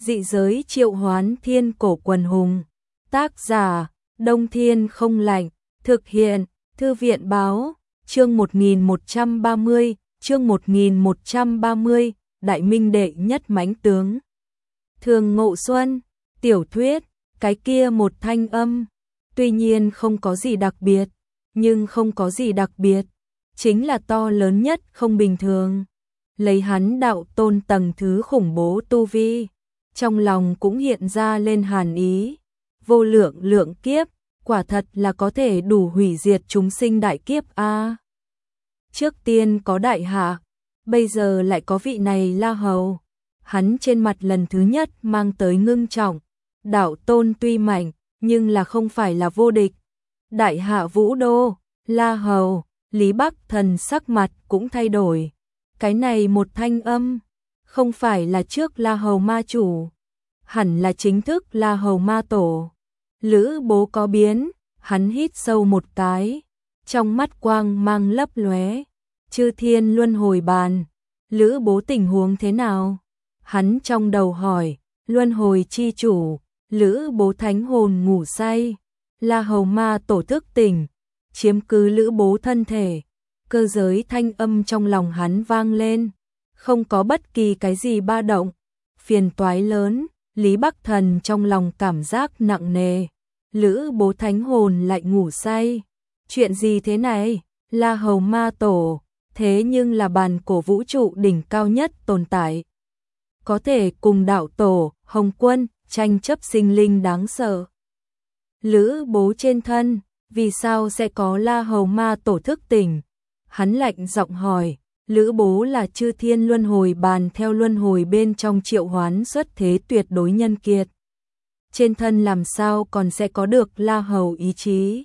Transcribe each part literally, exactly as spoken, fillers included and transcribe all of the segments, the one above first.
Dị giới triệu hoán thiên cổ quần hùng. Tác giả, Đông Thiên không lạnh. Thực hiện, Thư viện báo, chương một nghìn một trăm ba mươi, chương một nghìn một trăm ba mươi, Đại Minh đệ nhất mãnh tướng. Thường Ngộ Xuân, tiểu thuyết, cái kia một thanh âm, tuy nhiên không có gì đặc biệt, nhưng không có gì đặc biệt, chính là to lớn nhất không bình thường. Lấy hắn đạo tôn tầng thứ khủng bố tu vi, trong lòng cũng hiện ra lên hàn ý, vô lượng lượng kiếp, quả thật là có thể đủ hủy diệt chúng sinh đại kiếp a. Trước tiên có đại hạ, bây giờ lại có vị này La Hầu. Hắn trên mặt lần thứ nhất mang tới ngưng trọng, đạo tôn tuy mạnh, nhưng là không phải là vô địch. Đại hạ vũ đô, La Hầu, Lý Bắc Thần sắc mặt cũng thay đổi. Cái này một thanh âm, không phải là trước La Hầu ma chủ, hẳn là chính thức La Hầu ma tổ. Lữ Bố có biến, hắn hít sâu một cái, trong mắt quang mang lấp lóe. Chư Thiên Luân Hồi Bàn, Lữ Bố tình huống thế nào? Hắn trong đầu hỏi. Luân hồi chi chủ, Lữ Bố thánh hồn ngủ say, La Hầu ma tổ thức tỉnh, chiếm cứ Lữ Bố thân thể. Cơ giới thanh âm trong lòng hắn vang lên, không có bất kỳ cái gì ba động. Phiền toái lớn, Lý Bắc Thần trong lòng cảm giác nặng nề. Lữ Bố thánh hồn lại ngủ say. Chuyện gì thế này? La Hầu ma tổ, thế nhưng là bàn cổ vũ trụ đỉnh cao nhất tồn tại. Có thể cùng đạo tổ, Hồng Quân, tranh chấp sinh linh đáng sợ. Lữ Bố trên thân, vì sao sẽ có La Hầu ma tổ thức tỉnh? Hắn lạnh giọng hỏi. Lữ Bố là chư thiên luân hồi bàn theo luân hồi bên trong triệu hoán xuất thế tuyệt đối nhân kiệt. Trên thân làm sao còn sẽ có được La Hầu ý chí?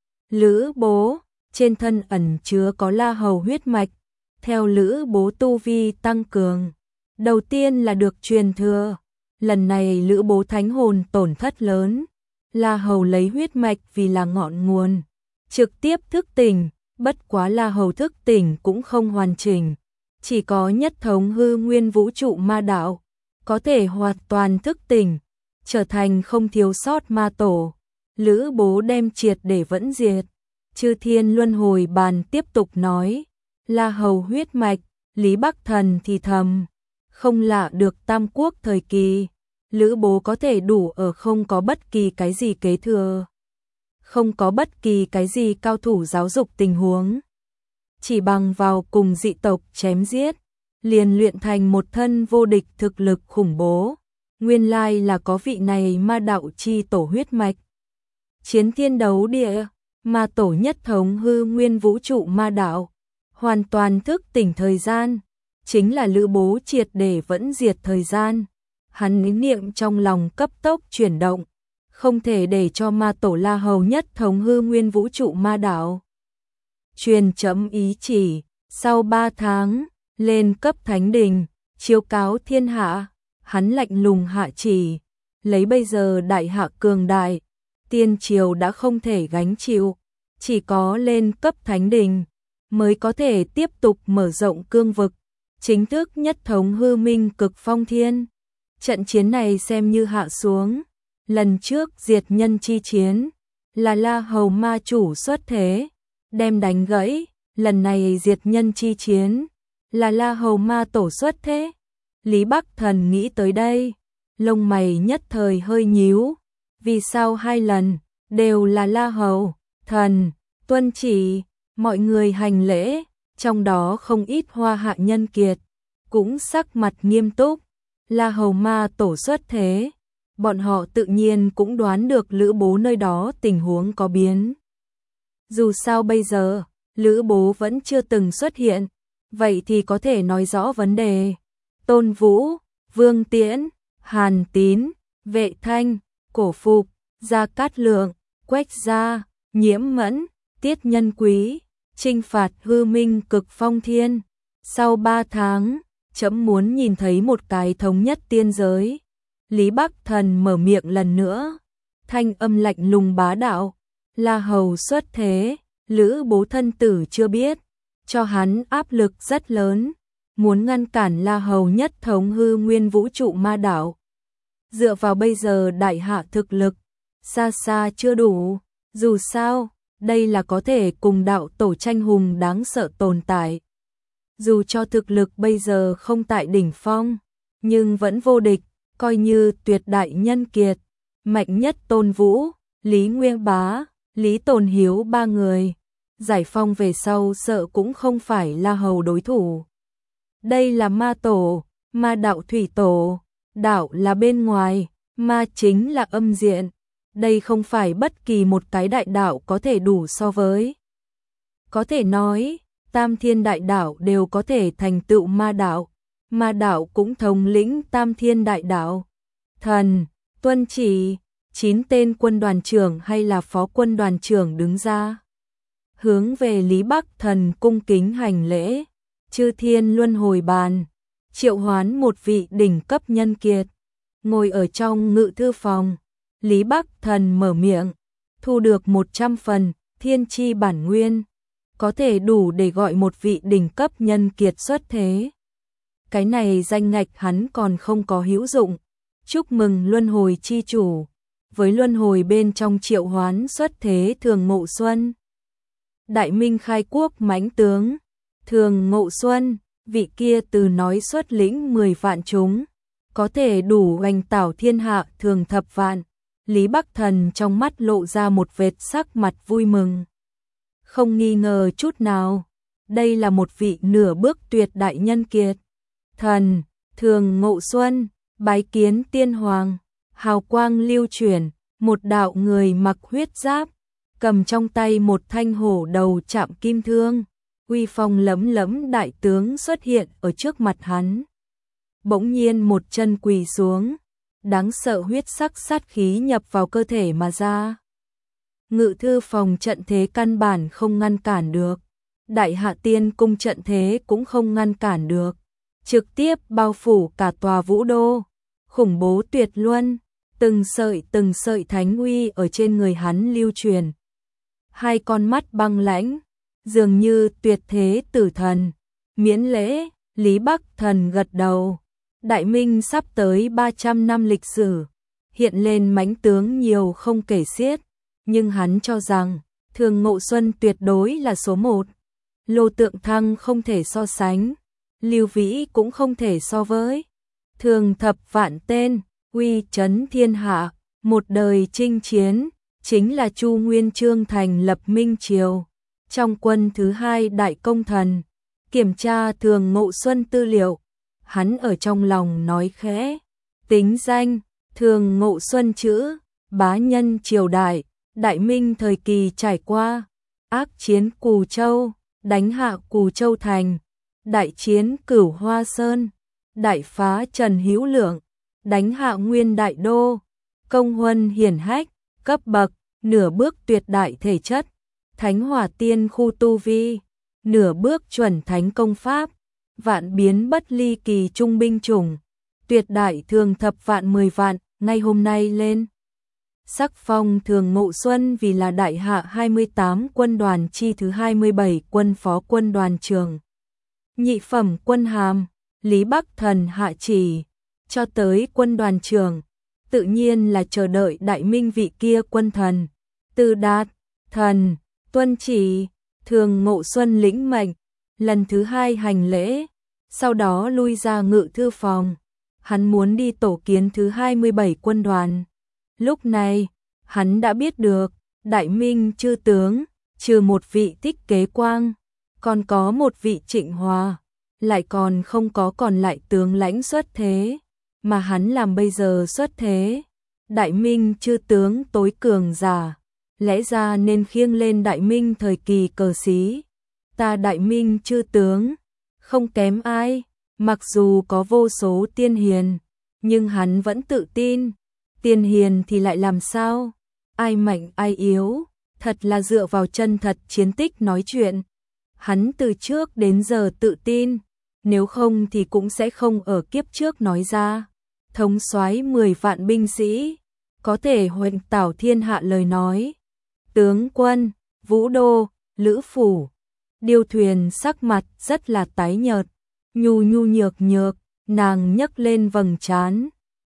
Lữ Bố, trên thân ẩn chứa có La Hầu huyết mạch, theo Lữ Bố tu vi tăng cường. Đầu tiên là được truyền thừa, lần này Lữ Bố thánh hồn tổn thất lớn. La Hầu lấy huyết mạch vì là ngọn nguồn, trực tiếp thức tỉnh, bất quá La Hầu thức tỉnh cũng không hoàn chỉnh, chỉ có nhất thống hư nguyên vũ trụ ma đạo, có thể hoàn toàn thức tỉnh, trở thành không thiếu sót ma tổ. Lữ Bố đem triệt để vẫn diệt. Chư Thiên Luân Hồi Bàn tiếp tục nói, La Hầu huyết mạch, Lý Bắc Thần thì thầm, không lạ được Tam Quốc thời kỳ, Lữ Bố có thể đủ ở không có bất kỳ cái gì kế thừa, không có bất kỳ cái gì cao thủ giáo dục tình huống, chỉ bằng vào cùng dị tộc chém giết, liền luyện thành một thân vô địch thực lực khủng bố. Nguyên lai là có vị này ma đạo chi tổ huyết mạch. Chiến thiên đấu địa, ma tổ nhất thống hư nguyên vũ trụ ma đạo, hoàn toàn thức tỉnh thời gian, chính là Lữ Bố triệt để vẫn diệt thời gian. Hắn ý niệm trong lòng cấp tốc chuyển động, không thể để cho ma tổ La Hầu nhất thống hư nguyên vũ trụ ma đạo. Truyền chấm ý chỉ, sau ba tháng, lên cấp thánh đình, chiếu cáo thiên hạ. Hắn lạnh lùng hạ chỉ, lấy bây giờ đại hạ cường đại, tiên triều đã không thể gánh chịu, chỉ có lên cấp thánh đình mới có thể tiếp tục mở rộng cương vực, chính thức nhất thống hư minh cực phong thiên. Trận chiến này xem như hạ xuống, lần trước diệt nhân chi chiến là La Hầu ma chủ xuất thế, đem đánh gãy, lần này diệt nhân chi chiến là La Hầu ma tổ xuất thế. Lý Bắc Thần nghĩ tới đây, lông mày nhất thời hơi nhíu, vì sao hai lần đều là La Hầu? Thần tuân chỉ, mọi người hành lễ, trong đó không ít hoa hạ nhân kiệt, cũng sắc mặt nghiêm túc. La Hầu ma tổ xuất thế, bọn họ tự nhiên cũng đoán được Lữ Bố nơi đó tình huống có biến. Dù sao bây giờ, Lữ Bố vẫn chưa từng xuất hiện, vậy thì có thể nói rõ vấn đề. Tôn Vũ, Vương Tiễn, Hàn Tín, Vệ Thanh, Cổ Phục, Gia Cát Lượng, Quách Gia, Nhiễm Mẫn, Tiết Nhân Quý, chinh phạt hư minh cực phong thiên. Sau ba tháng, trẫm muốn nhìn thấy một cái thống nhất tiên giới. Lý Bắc Thần mở miệng lần nữa, thanh âm lạnh lùng bá đạo. La Hầu xuất thế, Lữ Bố thân tử chưa biết, cho hắn áp lực rất lớn, muốn ngăn cản La Hầu nhất thống hư nguyên vũ trụ ma đạo. Dựa vào bây giờ đại hạ thực lực, xa xa chưa đủ, dù sao, đây là có thể cùng đạo tổ tranh hùng đáng sợ tồn tại. Dù cho thực lực bây giờ không tại đỉnh phong, nhưng vẫn vô địch, coi như tuyệt đại nhân kiệt, mạnh nhất Tôn Vũ, Lý Nguyên Bá, Lý Tồn Hiếu ba người, giải phong về sau sợ cũng không phải La Hầu đối thủ. Đây là ma tổ, ma đạo thủy tổ, đạo là bên ngoài, ma chính là âm diện. Đây không phải bất kỳ một cái đại đạo có thể đủ so với. Có thể nói, tam thiên đại đạo đều có thể thành tựu ma đạo, ma đạo cũng thống lĩnh tam thiên đại đạo. Thần, tuân chỉ, chín tên quân đoàn trưởng hay là phó quân đoàn trưởng đứng ra. Hướng về Lý Bắc Thần cung kính hành lễ, chư thiên luân hồi bàn, triệu hoán một vị đỉnh cấp nhân kiệt. Ngồi ở trong ngự thư phòng, Lý Bắc Thần mở miệng, thu được một trăm phần, thiên chi bản nguyên, có thể đủ để gọi một vị đỉnh cấp nhân kiệt xuất thế. Cái này danh ngạch hắn còn không có hữu dụng, chúc mừng luân hồi chi chủ, với luân hồi bên trong triệu hoán xuất thế Thường Ngộ Xuân. Đại Minh khai quốc mãnh tướng, Thường Ngộ Xuân, vị kia từ nói xuất lĩnh mười vạn chúng, có thể đủ hoành tảo thiên hạ thường thập vạn. Lý Bắc Thần trong mắt lộ ra một vệt sắc mặt vui mừng. Không nghi ngờ chút nào, đây là một vị nửa bước tuyệt đại nhân kiệt. Thần, Thường Ngộ Xuân, bái kiến tiên hoàng, hào quang lưu chuyển, một đạo người mặc huyết giáp, cầm trong tay một thanh hổ đầu chạm kim thương, uy phong lẫm lẫm đại tướng xuất hiện ở trước mặt hắn. Bỗng nhiên một chân quỳ xuống, đáng sợ huyết sắc sát khí nhập vào cơ thể mà ra. Ngự thư phòng trận thế căn bản không ngăn cản được, Đại Hạ Tiên cung trận thế cũng không ngăn cản được, trực tiếp bao phủ cả tòa Vũ Đô, khủng bố tuyệt luân, từng sợi từng sợi thánh uy ở trên người hắn lưu truyền. Hai con mắt băng lãnh, dường như tuyệt thế tử thần. Miễn lễ, Lý Bắc Thần gật đầu. Đại Minh sắp tới ba trăm năm lịch sử, hiện lên mãnh tướng nhiều không kể xiết, nhưng hắn cho rằng Thường Ngộ Xuân tuyệt đối là số một. Lô Tượng Thăng không thể so sánh, Lưu Vĩ cũng không thể so với. Thường thập vạn tên, uy chấn thiên hạ, một đời chinh chiến, chính là Chu Nguyên Chương thành lập Minh Triều. Trong quân thứ hai đại công thần, kiểm tra Thường Ngộ Xuân tư liệu, hắn ở trong lòng nói khẽ, tính danh, Thường Ngộ Xuân chữ, bá nhân triều đại, Đại Minh thời kỳ trải qua, ác chiến Cù Châu, đánh hạ Cù Châu thành, đại chiến Cửu Hoa Sơn, đại phá Trần Hữu Lượng, đánh hạ Nguyên Đại Đô, công huân hiển hách, cấp bậc, nửa bước tuyệt đại thể chất, Thánh Hỏa Tiên khu tu vi, nửa bước chuẩn thánh công pháp, vạn biến bất ly kỳ trung binh chủng, tuyệt đại thường thập vạn mười vạn, ngay hôm nay lên. Sắc phong Thường Ngộ Xuân vì là Đại Hạ hai mươi tám quân đoàn chi thứ hai mươi bảy quân phó quân đoàn trưởng. Nhị phẩm quân hàm, Lý Bắc Thần hạ chỉ, cho tới quân đoàn trưởng, tự nhiên là chờ đợi Đại Minh vị kia quân thần. Từ đạt, thần, tuân chỉ, Thường Ngộ Xuân lĩnh mệnh, lần thứ hai hành lễ, sau đó lui ra ngự thư phòng. Hắn muốn đi tổ kiến thứ hai mươi bảy quân đoàn. Lúc này, hắn đã biết được, Đại Minh chư tướng, trừ một vị Thích Kế Quang, còn có một vị Trịnh Hòa, lại còn không có còn lại tướng lãnh xuất thế, mà hắn làm bây giờ xuất thế. Đại Minh chư tướng tối cường giả, lẽ ra nên khiêng lên Đại Minh thời kỳ cờ xí. Ta Đại Minh chư tướng, không kém ai, mặc dù có vô số tiên hiền, nhưng hắn vẫn tự tin. Tiên hiền thì lại làm sao? Ai mạnh ai yếu, thật là dựa vào chân thật chiến tích nói chuyện. Hắn từ trước đến giờ tự tin, nếu không thì cũng sẽ không ở kiếp trước nói ra. Thống soái mười vạn binh sĩ, có thể hoành tảo thiên hạ lời nói. Tướng quân, Vũ Đô, Lữ Phủ, Điêu Thuyền sắc mặt rất là tái nhợt, nhu nhu nhược nhược, nàng nhấc lên vầng trán,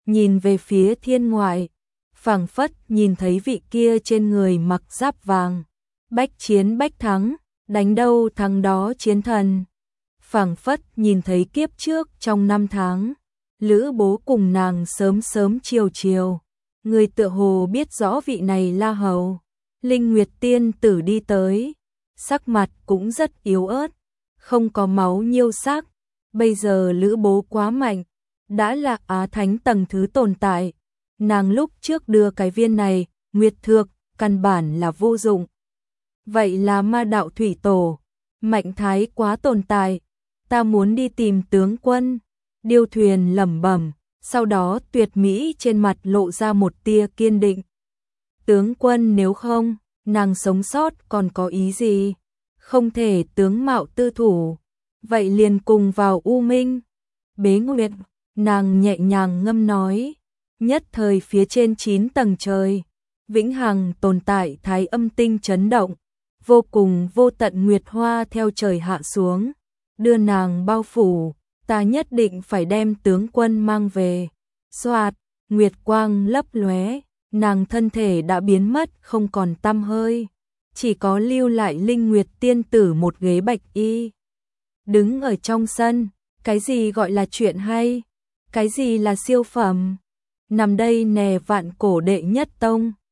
nhìn về phía thiên ngoại, phảng phất nhìn thấy vị kia trên người mặc giáp vàng, bách chiến bách thắng, đánh đâu thắng đó chiến thần. Phảng phất nhìn thấy kiếp trước trong năm tháng, Lữ Bố cùng nàng sớm sớm chiều chiều, người tựa hồ biết rõ vị này La Hầu. Linh Nguyệt tiên tử đi tới, sắc mặt cũng rất yếu ớt, không có máu nhiêu sắc, bây giờ Lữ Bố quá mạnh, đã là Á Thánh tầng thứ tồn tại. Nàng lúc trước đưa cái viên này, Nguyệt Thược, căn bản là vô dụng. Vậy là Ma đạo thủy tổ, mạnh thái quá tồn tại, ta muốn đi tìm tướng quân. Điêu Thuyền lẩm bẩm, sau đó tuyệt mỹ trên mặt lộ ra một tia kiên định. Tướng quân nếu không, nàng sống sót còn có ý gì? Không thể tướng mạo tư thủ, vậy liền cùng vào U Minh. Bế Nguyệt, nàng nhẹ nhàng ngâm nói, nhất thời phía trên chín tầng trời, vĩnh hằng tồn tại thái âm tinh chấn động, vô cùng vô tận nguyệt hoa theo trời hạ xuống, đưa nàng bao phủ, ta nhất định phải đem tướng quân mang về. Xoạt, nguyệt quang lấp lóe, nàng thân thể đã biến mất không còn tăm hơi, chỉ có lưu lại Linh Nguyệt tiên tử một ghế bạch y. Đứng ở trong sân, cái gì gọi là chuyện hay, cái gì là siêu phẩm, nằm đây nè vạn cổ đệ nhất tông.